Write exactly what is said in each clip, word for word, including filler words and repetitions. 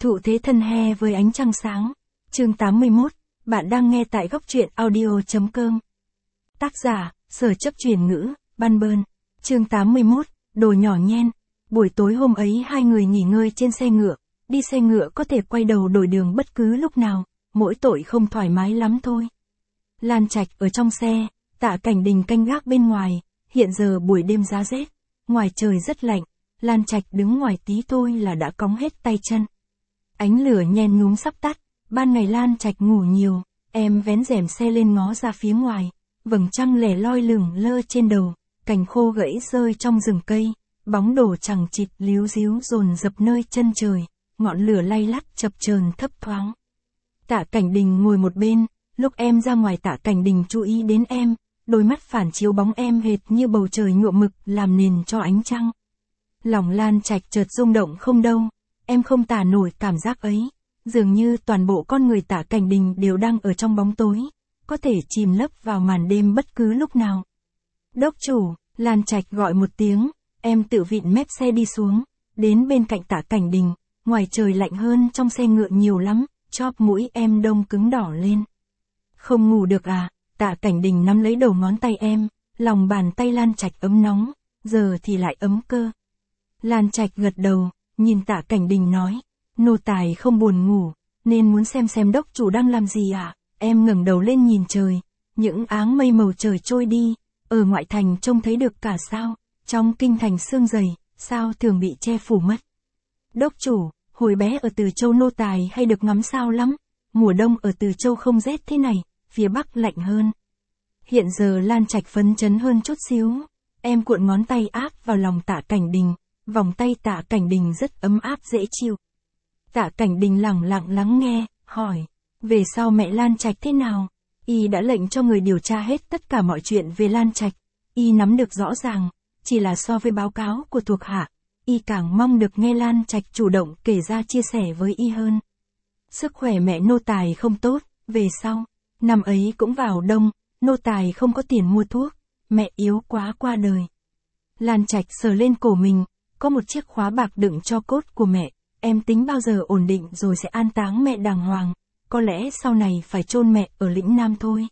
Thụ thế thân he với ánh trăng sáng. Chương tám mươi mốt, bạn đang nghe tại góc truyện audio chấm com. Tác giả, Sở Chấp Truyền Ngữ, Ban Bơn. Chương tám mươi mốt, đồ nhỏ nhen. Buổi tối hôm ấy hai người nghỉ ngơi trên xe ngựa. Đi xe ngựa có thể quay đầu đổi đường bất cứ lúc nào, mỗi tội không thoải mái lắm thôi. Lan Trạch ở trong xe, Tạ Cảnh Đình canh gác bên ngoài. Hiện giờ buổi đêm giá rét, ngoài trời rất lạnh. Lan Trạch đứng ngoài tí thôi là đã cóng hết tay chân. Ánh lửa nhen nhúm sắp tắt. Ban ngày Lan Trạch ngủ nhiều, em vén rèm xe lên ngó ra phía ngoài. Vầng trăng lẻ loi lửng lơ trên đầu, cành khô gãy rơi trong rừng cây, bóng đổ chằng chịt líu ríu dồn dập nơi chân trời, ngọn lửa lay lắt chập chờn thấp thoáng. Tạ Cảnh Đình ngồi một bên, lúc em ra ngoài Tạ Cảnh Đình chú ý đến em, đôi mắt phản chiếu bóng em hệt như bầu trời nhuộm mực làm nền cho ánh trăng. Lòng Lan Trạch chợt rung động không đâu, em không tả nổi cảm giác ấy, dường như toàn bộ con người Tạ Cảnh Đình đều đang ở trong bóng tối, có thể chìm lấp vào màn đêm bất cứ lúc nào. Đốc chủ, Lan Trạch gọi một tiếng, em tự vịn mép xe đi xuống, đến bên cạnh Tạ Cảnh Đình, ngoài trời lạnh hơn trong xe ngựa nhiều lắm, chóp mũi em đông cứng đỏ lên. Không ngủ được à? Tạ Cảnh Đình nắm lấy đầu ngón tay em, lòng bàn tay Lan Trạch ấm nóng, giờ thì lại ấm cơ. Lan Trạch gật đầu, nhìn Tạ Cảnh Đình nói, nô tài không buồn ngủ, nên muốn xem xem đốc chủ đang làm gì ạ. À? Em ngẩng đầu lên nhìn trời, những áng mây màu trời trôi đi, ở ngoại thành trông thấy được cả sao, trong kinh thành sương dày, sao thường bị che phủ mất. Đốc chủ, hồi bé ở Từ Châu nô tài hay được ngắm sao lắm, mùa đông ở Từ Châu không rét thế này, phía bắc lạnh hơn. Hiện giờ Lan Trạch phấn chấn hơn chút xíu, em cuộn ngón tay áp vào lòng Tạ Cảnh Đình, vòng tay Tạ Cảnh Đình rất ấm áp dễ chịu. Tạ Cảnh Đình lẳng lặng lắng nghe, hỏi, về sau mẹ Lan Trạch thế nào? Y đã lệnh cho người điều tra hết tất cả mọi chuyện về Lan Trạch, Y nắm được rõ ràng, chỉ là so với báo cáo của thuộc hạ, Y càng mong được nghe Lan Trạch chủ động kể ra chia sẻ với Y hơn. Sức khỏe mẹ nô tài không tốt, về sau, năm ấy cũng vào đông, nô tài không có tiền mua thuốc, mẹ yếu quá qua đời. Lan Trạch sờ lên cổ mình, có một chiếc khóa bạc đựng cho cốt của mẹ, em tính bao giờ ổn định rồi sẽ an táng mẹ đàng hoàng, có lẽ sau này phải chôn mẹ ở lĩnh Nam thôi.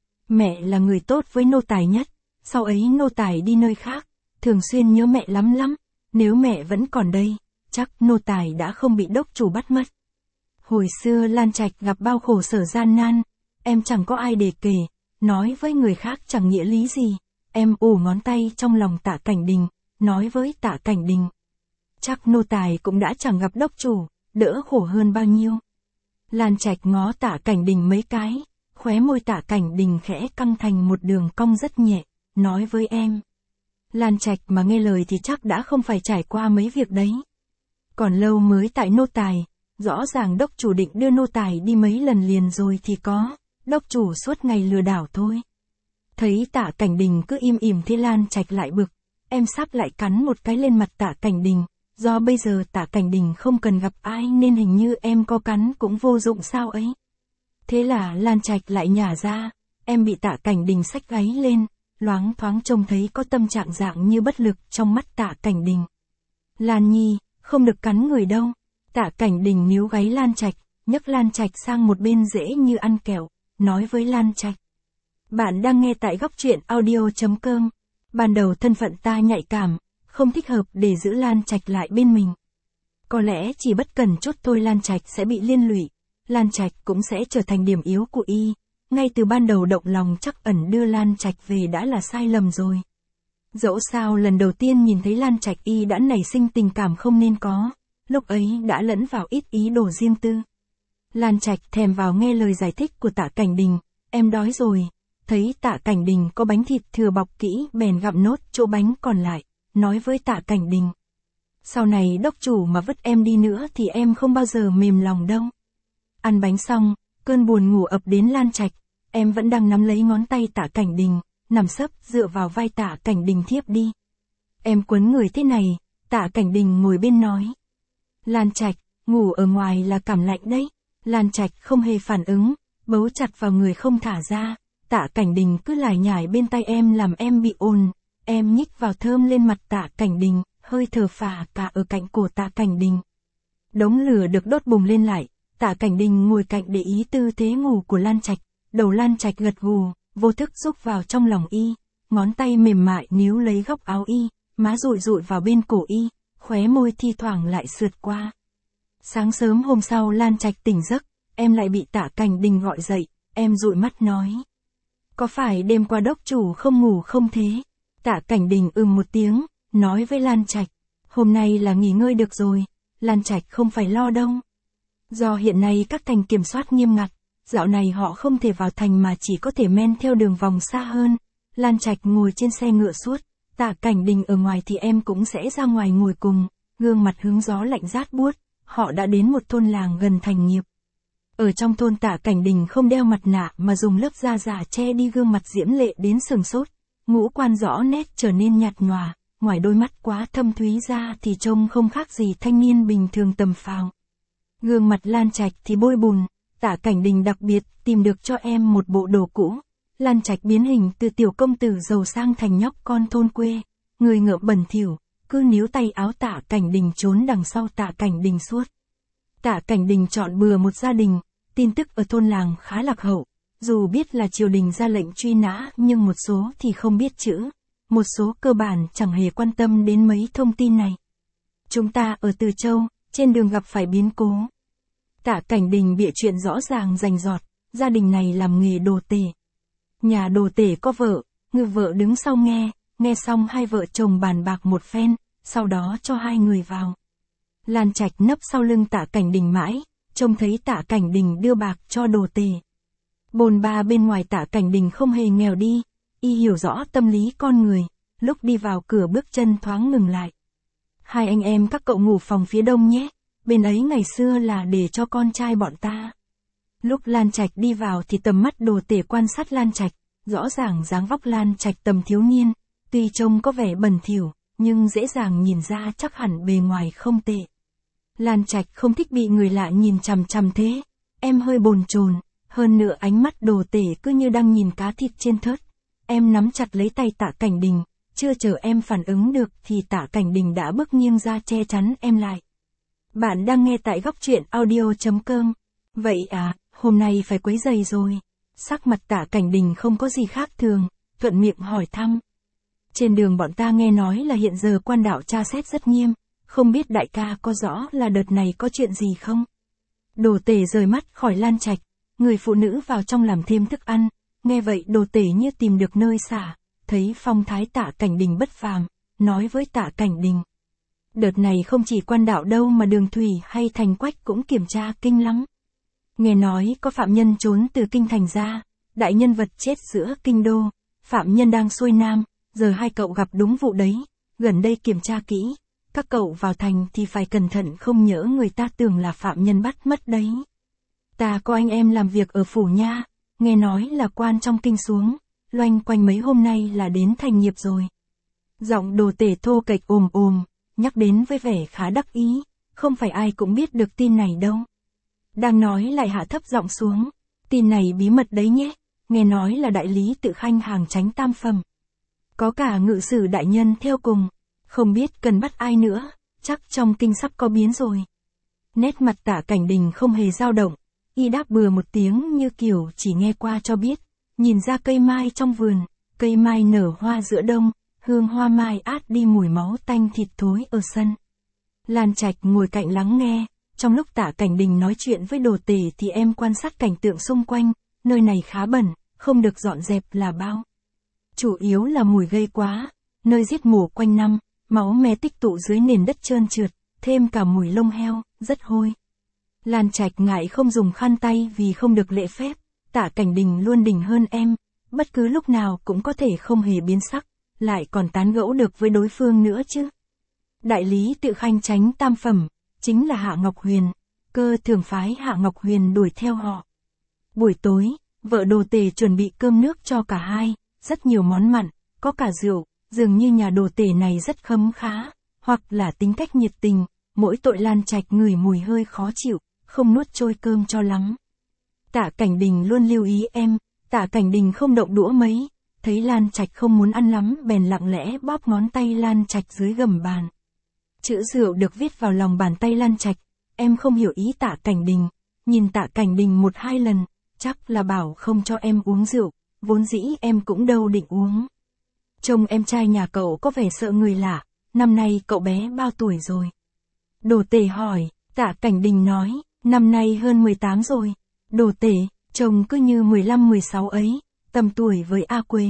Mẹ là người tốt với nô tài nhất, sau ấy nô tài đi nơi khác, thường xuyên nhớ mẹ lắm lắm, nếu mẹ vẫn còn đây, chắc nô tài đã không bị đốc chủ bắt mất. Hồi xưa Lan Trạch gặp bao khổ sở gian nan, em chẳng có ai để kể, nói với người khác chẳng nghĩa lý gì, em ủ ngón tay trong lòng Tạ Cảnh Đình, nói với Tạ Cảnh Đình. Chắc nô tài cũng đã chẳng gặp đốc chủ, đỡ khổ hơn bao nhiêu. Lan Trạch ngó Tạ Cảnh Đình mấy cái, khóe môi Tạ Cảnh Đình khẽ căng thành một đường cong rất nhẹ, nói với em. Lan Trạch mà nghe lời thì chắc đã không phải trải qua mấy việc đấy. Còn lâu mới tại nô tài, rõ ràng đốc chủ định đưa nô tài đi mấy lần liền rồi thì có, đốc chủ suốt ngày lừa đảo thôi. Thấy Tạ Cảnh Đình cứ im ỉm thế Lan Trạch lại bực, em sắp lại cắn một cái lên mặt Tạ Cảnh Đình. Do bây giờ Tạ Cảnh Đình không cần gặp ai nên hình như em có cắn cũng vô dụng sao ấy. Thế là Lan Trạch lại nhả ra, em bị Tạ Cảnh Đình xách gáy lên, loáng thoáng trông thấy có tâm trạng dạng như bất lực trong mắt Tạ Cảnh Đình. Lan Nhi, không được cắn người đâu. Tạ Cảnh Đình níu gáy Lan Trạch, nhấc Lan Trạch sang một bên dễ như ăn kẹo, nói với Lan Trạch. Bạn đang nghe tại góc truyện audio chấm com. Ban đầu thân phận ta nhạy cảm, không thích hợp để giữ Lan Trạch lại bên mình. Có lẽ chỉ bất cần chút thôi Lan Trạch sẽ bị liên lụy, Lan Trạch cũng sẽ trở thành điểm yếu của Y. Ngay từ ban đầu động lòng chắc ẩn đưa Lan Trạch về đã là sai lầm rồi. Dẫu sao lần đầu tiên nhìn thấy Lan Trạch Y đã nảy sinh tình cảm không nên có, lúc ấy đã lẫn vào ít ý đồ riêng tư. Lan Trạch thèm vào nghe lời giải thích của Tạ Cảnh Đình, em đói rồi. Thấy Tạ Cảnh Đình có bánh thịt thừa bọc kỹ bèn gặm nốt chỗ bánh còn lại, nói với Tạ Cảnh Đình. Sau này đốc chủ mà vứt em đi nữa thì em không bao giờ mềm lòng đâu. Ăn bánh xong, cơn buồn ngủ ập đến Lan Trạch, em vẫn đang nắm lấy ngón tay Tạ Cảnh Đình, nằm sấp dựa vào vai Tạ Cảnh Đình thiếp đi. Em quấn người thế này, Tạ Cảnh Đình ngồi bên nói. Lan Trạch, ngủ ở ngoài là cảm lạnh đấy. Lan Trạch không hề phản ứng, bấu chặt vào người không thả ra. Tạ Cảnh Đình cứ lải nhải bên tay em làm em bị ồn, em nhích vào thơm lên mặt Tạ Cảnh Đình, hơi thở phả cả ở cạnh cổ Tạ Cảnh Đình. Đống lửa được đốt bùng lên lại, Tạ Cảnh Đình ngồi cạnh để ý tư thế ngủ của Lan Trạch, đầu Lan Trạch gật gù, vô thức rúc vào trong lòng y, ngón tay mềm mại níu lấy góc áo y, má dụi dụi vào bên cổ y, khóe môi thi thoảng lại sượt qua. Sáng sớm hôm sau Lan Trạch tỉnh giấc, em lại bị Tạ Cảnh Đình gọi dậy, em dụi mắt nói. Có phải đêm qua đốc chủ không ngủ không thế? Tạ Cảnh Đình ừm một tiếng, nói với Lan Trạch, hôm nay là nghỉ ngơi được rồi, Lan Trạch không phải lo đâu. Do hiện nay các thành kiểm soát nghiêm ngặt, dạo này họ không thể vào thành mà chỉ có thể men theo đường vòng xa hơn. Lan Trạch ngồi trên xe ngựa suốt, Tạ Cảnh Đình ở ngoài thì em cũng sẽ ra ngoài ngồi cùng, gương mặt hứng gió lạnh rát buốt, họ đã đến một thôn làng gần thành nghiệp. Ở trong thôn Tạ Cảnh Đình không đeo mặt nạ mà dùng lớp da giả che đi gương mặt diễm lệ đến sừng sốt, ngũ quan rõ nét trở nên nhạt nhòa, ngoài đôi mắt quá thâm thúy ra thì trông không khác gì thanh niên bình thường tầm phào. Gương mặt Lan Trạch thì bôi bùn, Tạ Cảnh Đình đặc biệt tìm được cho em một bộ đồ cũ. Lan Trạch biến hình từ tiểu công tử giàu sang thành nhóc con thôn quê, người ngợm bẩn thỉu, cứ níu tay áo Tạ Cảnh Đình trốn đằng sau Tạ Cảnh Đình suốt. Tạ Cảnh Đình chọn bừa một gia đình, tin tức ở thôn làng khá lạc hậu, dù biết là triều đình ra lệnh truy nã nhưng một số thì không biết chữ, một số cơ bản chẳng hề quan tâm đến mấy thông tin này. Chúng ta ở Từ Châu, trên đường gặp phải biến cố. Tạ Cảnh Đình bịa chuyện rõ ràng rành rọt, gia đình này làm nghề đồ tể. Nhà đồ tể có vợ, người vợ đứng sau nghe, nghe xong hai vợ chồng bàn bạc một phen, sau đó cho hai người vào. Lan Trạch nấp sau lưng Tạ Cảnh Đình mãi, trông thấy Tạ Cảnh Đình đưa bạc cho đồ tể. Bồn ba bên ngoài Tạ Cảnh Đình không hề nghèo đi, y hiểu rõ tâm lý con người, lúc đi vào cửa bước chân thoáng ngừng lại. Hai anh em các cậu ngủ phòng phía đông nhé, bên ấy ngày xưa là để cho con trai bọn ta. Lúc Lan Trạch đi vào thì tầm mắt đồ tể quan sát Lan Trạch, rõ ràng dáng vóc Lan Trạch tầm thiếu niên, tuy trông có vẻ bẩn thỉu, nhưng dễ dàng nhìn ra chắc hẳn bề ngoài không tệ. Lan Trạch không thích bị người lạ nhìn chằm chằm thế, em hơi bồn chồn, hơn nữa ánh mắt đồ tể cứ như đang nhìn cá thịt trên thớt. Em nắm chặt lấy tay Tạ Cảnh Đình, chưa chờ em phản ứng được thì Tạ Cảnh Đình đã bước nghiêng ra che chắn em lại. Bạn đang nghe tại góc truyện audio chấm com. Vậy à, hôm nay phải quấy giày rồi. Sắc mặt Tạ Cảnh Đình không có gì khác thường, thuận miệng hỏi thăm. Trên đường bọn ta nghe nói là hiện giờ quan đạo tra xét rất nghiêm, không biết đại ca có rõ là đợt này có chuyện gì không? Đồ tể rời mắt khỏi Lan Trạch, người phụ nữ vào trong làm thêm thức ăn, nghe vậy đồ tể như tìm được nơi xả, thấy phong thái Tạ Cảnh Đình bất phàm, nói với Tạ Cảnh Đình. Đợt này không chỉ quan đạo đâu mà đường thủy hay thành quách cũng kiểm tra kinh lắm. Nghe nói có phạm nhân trốn từ kinh thành ra, đại nhân vật chết giữa kinh đô, phạm nhân đang xuôi nam, giờ hai cậu gặp đúng vụ đấy, gần đây kiểm tra kỹ, các cậu vào thành thì phải cẩn thận không nhỡ người ta tưởng là phạm nhân bắt mất đấy. Ta có anh em làm việc ở phủ nha, nghe nói là quan trong kinh xuống, loanh quanh mấy hôm nay là đến thành nghiệp rồi. Giọng đồ tể thô kệch ồm ồm, nhắc đến với vẻ khá đắc ý, không phải ai cũng biết được tin này đâu. Đang nói lại hạ thấp giọng xuống, tin này bí mật đấy nhé, nghe nói là đại lý tự khanh hàng chánh tam phẩm. Có cả ngự sử đại nhân theo cùng, không biết cần bắt ai nữa, chắc trong kinh sắp có biến rồi. Nét mặt Tạ Cảnh Đình không hề dao động, y đáp bừa một tiếng như kiểu chỉ nghe qua cho biết, nhìn ra cây mai trong vườn, cây mai nở hoa giữa đông, hương hoa mai át đi mùi máu tanh thịt thối ở sân. Lan Trạch ngồi cạnh lắng nghe, trong lúc Tạ Cảnh Đình nói chuyện với đồ tể thì em quan sát cảnh tượng xung quanh, nơi này khá bẩn, không được dọn dẹp là bao. Chủ yếu là mùi gây quá, nơi giết mổ quanh năm, máu me tích tụ dưới nền đất trơn trượt, thêm cả mùi lông heo, rất hôi. Lan Trạch ngại không dùng khăn tay vì không được lễ phép, Tạ Cảnh Đình luôn đỉnh hơn em, bất cứ lúc nào cũng có thể không hề biến sắc, lại còn tán gẫu được với đối phương nữa chứ. Đại lý tự khanh chánh tam phẩm, chính là Hạ Ngọc Huyền, cơ thường phái Hạ Ngọc Huyền đuổi theo họ. Buổi tối, vợ đồ tể chuẩn bị cơm nước cho cả hai, rất nhiều món mặn, có cả rượu, dường như nhà đồ tể này rất khấm khá, hoặc là tính cách nhiệt tình, mỗi tội Lan Trạch ngửi mùi hơi khó chịu, không nuốt trôi cơm cho lắm. Tạ Cảnh Đình luôn lưu ý em, Tạ Cảnh Đình không động đũa mấy, thấy Lan Trạch không muốn ăn lắm bèn lặng lẽ bóp ngón tay Lan Trạch dưới gầm bàn. Chữ rượu được viết vào lòng bàn tay Lan Trạch, Em không hiểu ý Tạ Cảnh Đình, nhìn Tạ Cảnh Đình một hai lần, chắc là bảo không cho em uống rượu, vốn dĩ em cũng đâu định uống. Trông em trai nhà cậu có vẻ sợ người lạ, năm nay cậu bé bao tuổi rồi? Đồ Tể hỏi, Tạ Cảnh Đình nói, năm nay hơn mười tám rồi. Đồ Tể, trông cứ như mười lăm mười sáu ấy, tầm tuổi với A Quế.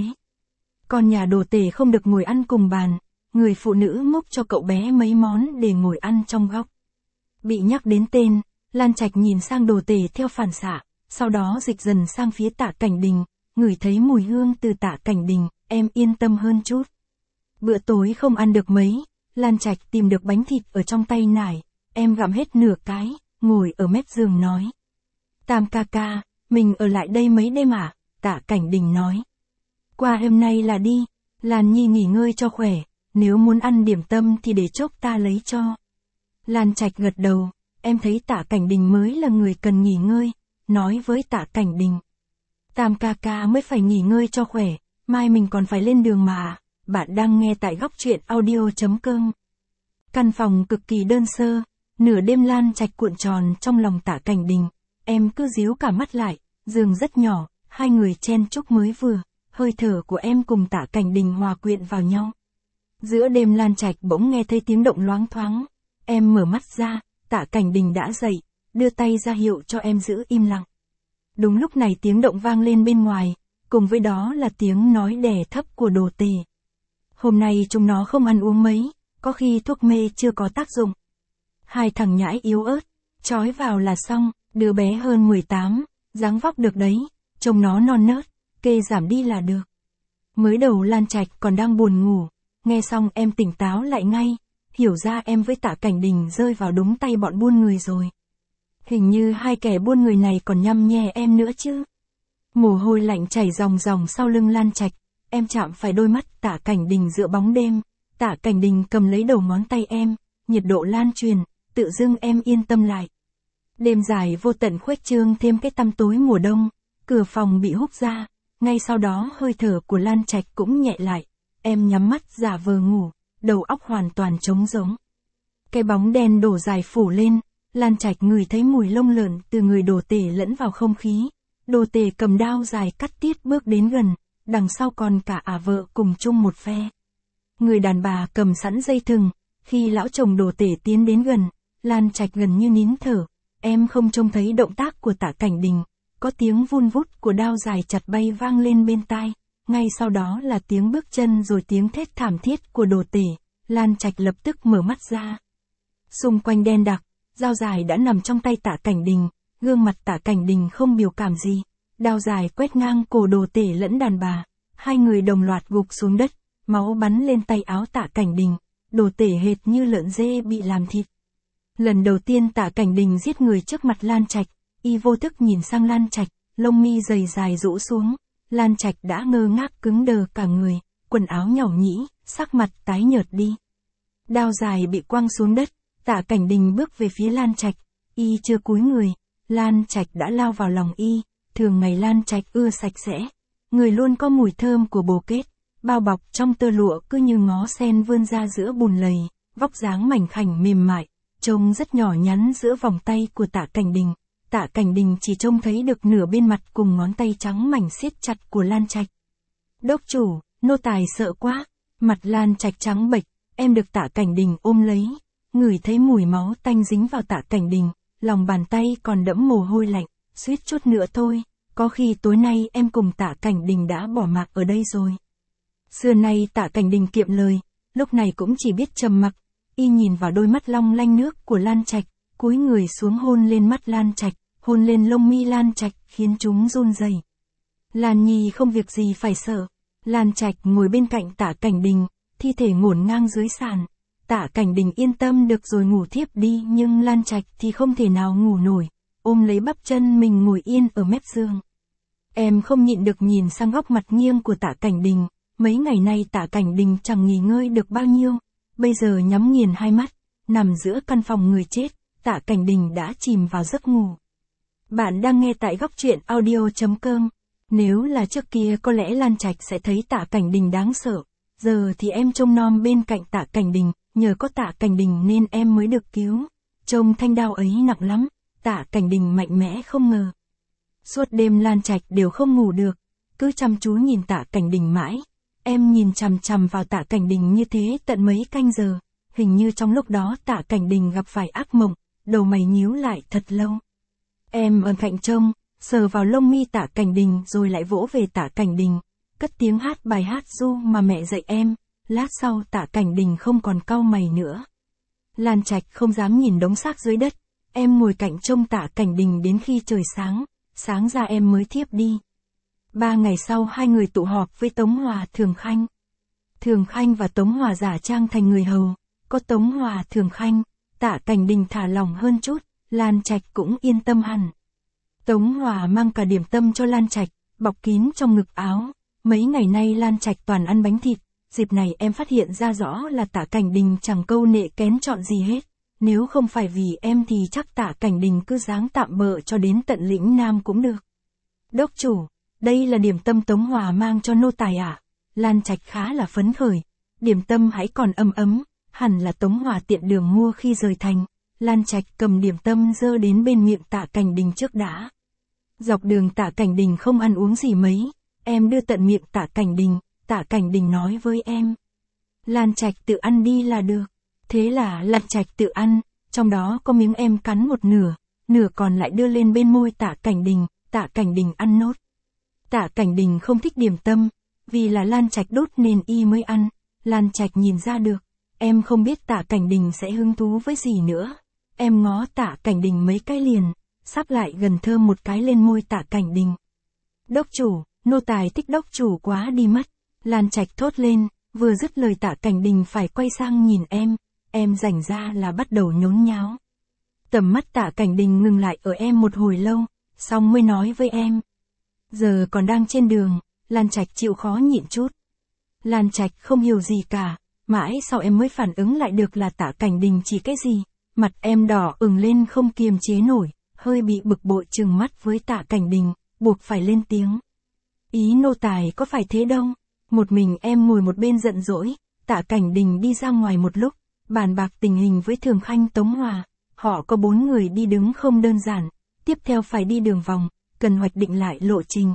Con nhà Đồ Tể không được ngồi ăn cùng bàn, người phụ nữ múc cho cậu bé mấy món để ngồi ăn trong góc. Bị nhắc đến tên, Lan Trạch nhìn sang Đồ Tể theo phản xạ, sau đó dịch dần sang phía Tạ Cảnh Đình, ngửi thấy mùi hương từ Tạ Cảnh Đình, em yên tâm hơn chút. Bữa tối không ăn được mấy, Lan Trạch tìm được bánh thịt ở trong tay nải, em gặm hết nửa cái, ngồi ở mép giường nói. Tam ca ca, mình ở lại đây mấy đêm à? Tạ Cảnh Đình nói. Qua hôm nay là đi, Lan Nhi nghỉ ngơi cho khỏe, nếu muốn ăn điểm tâm thì để chốc ta lấy cho. Lan Trạch gật đầu, em thấy Tạ Cảnh Đình mới là người cần nghỉ ngơi, nói với Tạ Cảnh Đình. Tam ca ca mới phải nghỉ ngơi cho khỏe, mai mình còn phải lên đường mà. Bạn đang nghe tại góc truyện audio chấm com. Căn phòng cực kỳ đơn sơ, nửa đêm Lan Trạch cuộn tròn trong lòng Tạ Cảnh Đình, em cứ díu cả mắt lại, giường rất nhỏ, hai người chen chúc mới vừa, hơi thở của em cùng Tạ Cảnh Đình hòa quyện vào nhau. Giữa đêm Lan Trạch bỗng nghe thấy tiếng động loáng thoáng, em mở mắt ra, Tạ Cảnh Đình đã dậy, đưa tay ra hiệu cho em giữ im lặng. Đúng lúc này tiếng động vang lên bên ngoài, cùng với đó là tiếng nói đè thấp của Đồ Tể. Hôm nay chúng nó không ăn uống mấy, có khi thuốc mê chưa có tác dụng. Hai thằng nhãi yếu ớt, trói vào là xong, đứa bé hơn mười tám, dáng vóc được đấy, trông nó non nớt, kê giảm đi là được. Mới đầu Lan Trạch còn đang buồn ngủ, nghe xong em tỉnh táo lại ngay, hiểu ra em với Tạ Cảnh Đình rơi vào đúng tay bọn buôn người rồi. Hình như hai kẻ buôn người này còn nhăm nhe em nữa chứ. Mồ hôi lạnh chảy ròng ròng sau lưng Lan Trạch, em chạm phải đôi mắt Tạ Cảnh Đình giữa bóng đêm, Tạ Cảnh Đình cầm lấy đầu ngón tay em, nhiệt độ lan truyền, tự dưng em yên tâm lại. Đêm dài vô tận khuếch trương thêm cái tăm tối mùa đông, cửa phòng bị húc ra, ngay sau đó hơi thở của Lan Trạch cũng nhẹ lại, em nhắm mắt giả vờ ngủ, đầu óc hoàn toàn trống rỗng. Cái bóng đen đổ dài phủ lên, Lan Trạch ngửi thấy mùi lông lợn từ người Đồ Tể lẫn vào không khí. Đồ Tể cầm đao dài cắt tiết bước đến gần, đằng sau còn cả ả vợ cùng chung một phe. Người đàn bà cầm sẵn dây thừng, khi lão chồng Đồ Tể tiến đến gần, Lan Trạch gần như nín thở, em không trông thấy động tác của Tạ Cảnh Đình, có tiếng vun vút của đao dài chặt bay vang lên bên tai, ngay sau đó là tiếng bước chân rồi tiếng thét thảm thiết của Đồ Tể, Lan Trạch lập tức mở mắt ra. Xung quanh đen đặc, dao dài đã nằm trong tay Tạ Cảnh Đình, gương mặt Tạ Cảnh Đình không biểu cảm gì, đao dài quét ngang cổ Đồ Tể lẫn đàn bà, hai người đồng loạt gục xuống đất, máu bắn lên tay áo Tạ Cảnh Đình, Đồ Tể hệt như lợn dê bị làm thịt. Lần đầu tiên Tạ Cảnh Đình giết người trước mặt Lan Trạch, y vô thức nhìn sang Lan Trạch, lông mi dày dài rũ xuống, Lan Trạch đã ngơ ngác cứng đờ cả người, quần áo nhàu nhĩ, sắc mặt tái nhợt đi. Đao dài bị quăng xuống đất, Tạ Cảnh Đình bước về phía Lan Trạch, y chưa cúi người, Lan Trạch đã lao vào lòng y, thường ngày Lan Trạch ưa sạch sẽ, người luôn có mùi thơm của bồ kết, bao bọc trong tơ lụa cứ như ngó sen vươn ra giữa bùn lầy, vóc dáng mảnh khảnh mềm mại, trông rất nhỏ nhắn giữa vòng tay của Tạ Cảnh Đình. Tạ Cảnh Đình chỉ trông thấy được nửa bên mặt cùng ngón tay trắng mảnh siết chặt của Lan Trạch. Đốc chủ, nô tài sợ quá, mặt Lan Trạch trắng bệch, em được Tạ Cảnh Đình ôm lấy, ngửi thấy mùi máu tanh dính vào Tạ Cảnh Đình, lòng bàn tay còn đẫm mồ hôi lạnh, suýt chút nữa thôi, có khi tối nay em cùng Tạ Cảnh Đình đã bỏ mặc ở đây rồi. Xưa nay Tạ Cảnh Đình kiệm lời, lúc này cũng chỉ biết trầm mặc, y nhìn vào đôi mắt long lanh nước của Lan Trạch, cúi người xuống hôn lên mắt Lan Trạch, hôn lên lông mi Lan Trạch khiến chúng run rẩy. Lan Nhi không việc gì phải sợ. Lan Trạch ngồi bên cạnh Tạ Cảnh Đình, thi thể ngổn ngang dưới sàn. Tạ Cảnh Đình yên tâm được rồi ngủ thiếp đi, nhưng Lan Trạch thì không thể nào ngủ nổi, ôm lấy bắp chân mình ngồi yên ở mép giường. Em không nhịn được nhìn sang góc mặt nghiêng của Tạ Cảnh Đình, mấy ngày nay Tạ Cảnh Đình chẳng nghỉ ngơi được bao nhiêu, bây giờ nhắm nghiền hai mắt, nằm giữa căn phòng người chết, Tạ Cảnh Đình đã chìm vào giấc ngủ. Bạn đang nghe tại góc truyện audio chấm com. Nếu là trước kia có lẽ Lan Trạch sẽ thấy Tạ Cảnh Đình đáng sợ, giờ thì em trông nom bên cạnh Tạ Cảnh Đình, nhờ có Tạ Cảnh Đình nên em mới được cứu. Trông thanh đao ấy nặng lắm, Tạ Cảnh Đình mạnh mẽ không ngờ. Suốt đêm Lan Trạch đều không ngủ được, cứ chăm chú nhìn Tạ Cảnh Đình mãi. Em nhìn chằm chằm vào Tạ Cảnh Đình như thế tận mấy canh giờ, hình như trong lúc đó Tạ Cảnh Đình gặp phải ác mộng, đầu mày nhíu lại thật lâu. Em ở cạnh trông, sờ vào lông mi Tạ Cảnh Đình rồi lại vỗ về Tạ Cảnh Đình, cất tiếng hát bài hát ru mà mẹ dạy em. Lát sau Tạ Cảnh Đình không còn cau mày nữa. Lan Trạch không dám nhìn đống xác dưới đất, em ngồi cạnh trông Tạ Cảnh Đình đến khi trời sáng, sáng ra em mới thiếp đi. Ba ngày sau hai người tụ họp với Tống Hòa Thường Khanh. Thường Khanh và Tống Hòa giả trang thành người hầu, có Tống Hòa Thường Khanh, Tạ Cảnh Đình thả lỏng hơn chút, Lan Trạch cũng yên tâm hẳn. Tống Hòa mang cả điểm tâm cho Lan Trạch, bọc kín trong ngực áo. Mấy ngày nay Lan Trạch toàn ăn bánh thịt, dịp này em phát hiện ra rõ là Tạ Cảnh Đình chẳng câu nệ kén chọn gì hết. Nếu không phải vì em thì chắc Tạ Cảnh Đình cứ dáng tạm bợ cho đến tận lĩnh Nam cũng được. Đốc chủ, đây là điểm tâm Tống Hòa mang cho nô tài à? Lan Trạch khá là phấn khởi. Điểm tâm hãy còn ấm ấm, hẳn là Tống Hòa tiện đường mua khi rời thành. Lan Trạch cầm điểm tâm dơ đến bên miệng Tạ Cảnh Đình trước đã. Dọc đường Tạ Cảnh Đình không ăn uống gì mấy, em đưa tận miệng Tạ Cảnh Đình, Tạ Cảnh Đình nói với em. Lan Trạch tự ăn đi là được. Thế là Lan Trạch tự ăn, trong đó có miếng em cắn một nửa, nửa còn lại đưa lên bên môi Tạ Cảnh Đình, Tạ Cảnh Đình ăn nốt. Tạ Cảnh Đình không thích điểm tâm, vì là Lan Trạch đốt nên y mới ăn. Lan Trạch nhìn ra được, em không biết Tạ Cảnh Đình sẽ hứng thú với gì nữa. Em ngó Tạ Cảnh Đình mấy cái liền, sắp lại gần thơm một cái lên môi Tạ Cảnh Đình. Đốc chủ, nô tài thích đốc chủ quá đi mất. Lan Trạch thốt lên, vừa dứt lời Tạ Cảnh Đình phải quay sang nhìn em, em rảnh ra là bắt đầu nhốn nháo. Tầm mắt Tạ Cảnh Đình ngừng lại ở em một hồi lâu, xong mới nói với em. Giờ còn đang trên đường, Lan Trạch chịu khó nhịn chút. Lan Trạch không hiểu gì cả, mãi sau em mới phản ứng lại được là Tạ Cảnh Đình chỉ cái gì. Mặt em đỏ ửng lên không kiềm chế nổi, hơi bị bực bội trừng mắt với Tạ Cảnh Đình, buộc phải lên tiếng. Ý nô tài có phải thế đâu? Một mình em ngồi một bên giận dỗi, Tạ Cảnh Đình đi ra ngoài một lúc, bàn bạc tình hình với Thường Khanh Tống Hòa. Họ có bốn người đi đứng không đơn giản, tiếp theo phải đi đường vòng, cần hoạch định lại lộ trình.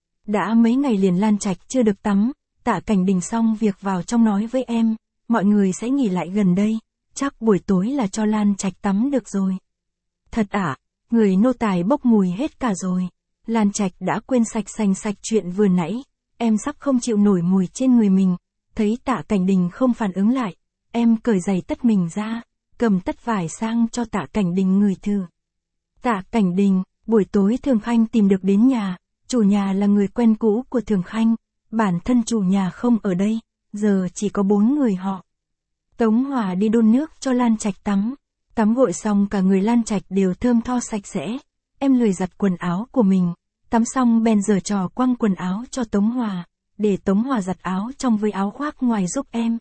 Đã mấy ngày liền Lan Trạch chưa được tắm, Tạ Cảnh Đình xong việc vào trong nói với em, mọi người sẽ nghỉ lại gần đây, chắc buổi tối là cho Lan Trạch tắm được rồi. Thật ạ, à, người nô tài bốc mùi hết cả rồi. Lan Trạch đã quên sạch sành sạch chuyện vừa nãy, em sắp không chịu nổi mùi trên người mình. Thấy Tạ Cảnh Đình không phản ứng lại, em cởi giày tất mình ra, cầm tất vải sang cho Tạ Cảnh Đình ngửi thử. Tạ Cảnh Đình, buổi tối Thường Khanh tìm được đến nhà, chủ nhà là người quen cũ của Thường Khanh, bản thân chủ nhà không ở đây, giờ chỉ có bốn người họ. Tống Hòa đi đun nước cho Lan Trạch tắm, tắm gội xong cả người Lan Trạch đều thơm tho sạch sẽ, em lười giặt quần áo của mình, tắm xong bèn giở trò quăng quần áo cho Tống Hòa, để Tống Hòa giặt áo trong với áo khoác ngoài giúp em.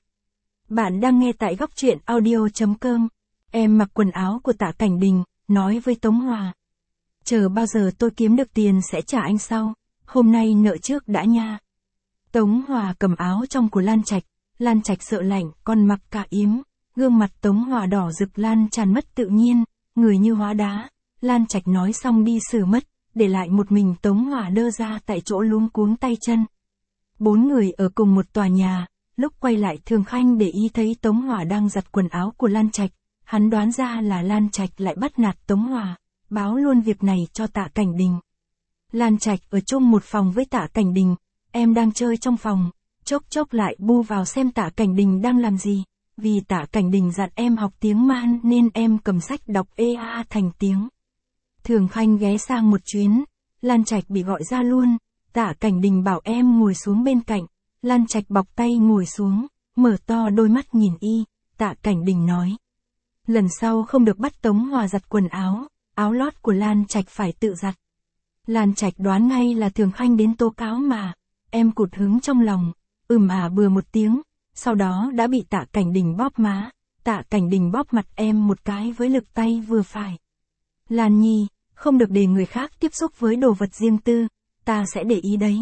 Bạn đang nghe tại góc truyện audio chấm com, em mặc quần áo của Tạ Cảnh Đình, nói với Tống Hòa. Chờ bao giờ tôi kiếm được tiền sẽ trả anh sau, hôm nay nợ trước đã nha. Tống Hòa cầm áo trong của Lan Trạch, Lan Trạch sợ lạnh, còn mặc cả yếm, gương mặt Tống Hòa đỏ rực lan tràn mất tự nhiên, người như hóa đá. Lan Trạch nói xong đi xử mất, để lại một mình Tống Hòa đơ ra tại chỗ luống cuống tay chân. Bốn người ở cùng một tòa nhà, lúc quay lại Thường Khanh để ý thấy Tống Hòa đang giặt quần áo của Lan Trạch, hắn đoán ra là Lan Trạch lại bắt nạt Tống Hòa, báo luôn việc này cho Tạ Cảnh Đình. Lan Trạch ở chung một phòng với Tạ Cảnh Đình, em đang chơi trong phòng, chốc chốc lại bu vào xem Tạ Cảnh Đình đang làm gì, vì Tạ Cảnh Đình dặn em học tiếng Man nên em cầm sách đọc ê a thành tiếng. Thường Khanh ghé sang một chuyến, Lan Trạch bị gọi ra luôn, Tạ Cảnh Đình bảo em ngồi xuống bên cạnh, Lan Trạch bọc tay ngồi xuống, mở to đôi mắt nhìn y, Tạ Cảnh Đình nói. Lần sau không được bắt Tống Hòa giặt quần áo, áo lót của Lan Trạch phải tự giặt. Lan Trạch đoán ngay là Thường Khanh đến tố cáo mà, em cụt hứng trong lòng, ừm à bừa một tiếng, sau đó đã bị Tạ Cảnh Đình bóp má, Tạ Cảnh Đình bóp mặt em một cái với lực tay vừa phải. Lan Nhi, không được để người khác tiếp xúc với đồ vật riêng tư, ta sẽ để ý đấy.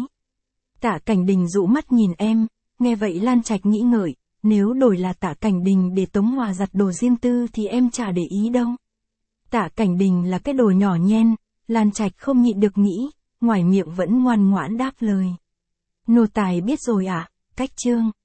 Tạ Cảnh Đình dụ mắt nhìn em, nghe vậy Lan Trạch nghĩ ngợi, nếu đổi là Tạ Cảnh Đình để Tống Hòa giặt đồ riêng tư thì em chả để ý đâu, Tạ Cảnh Đình là cái đồ nhỏ nhen, Lan Trạch không nhịn được nghĩ, ngoài miệng vẫn ngoan ngoãn đáp lời. Nô tài biết rồi ạ, cách trương.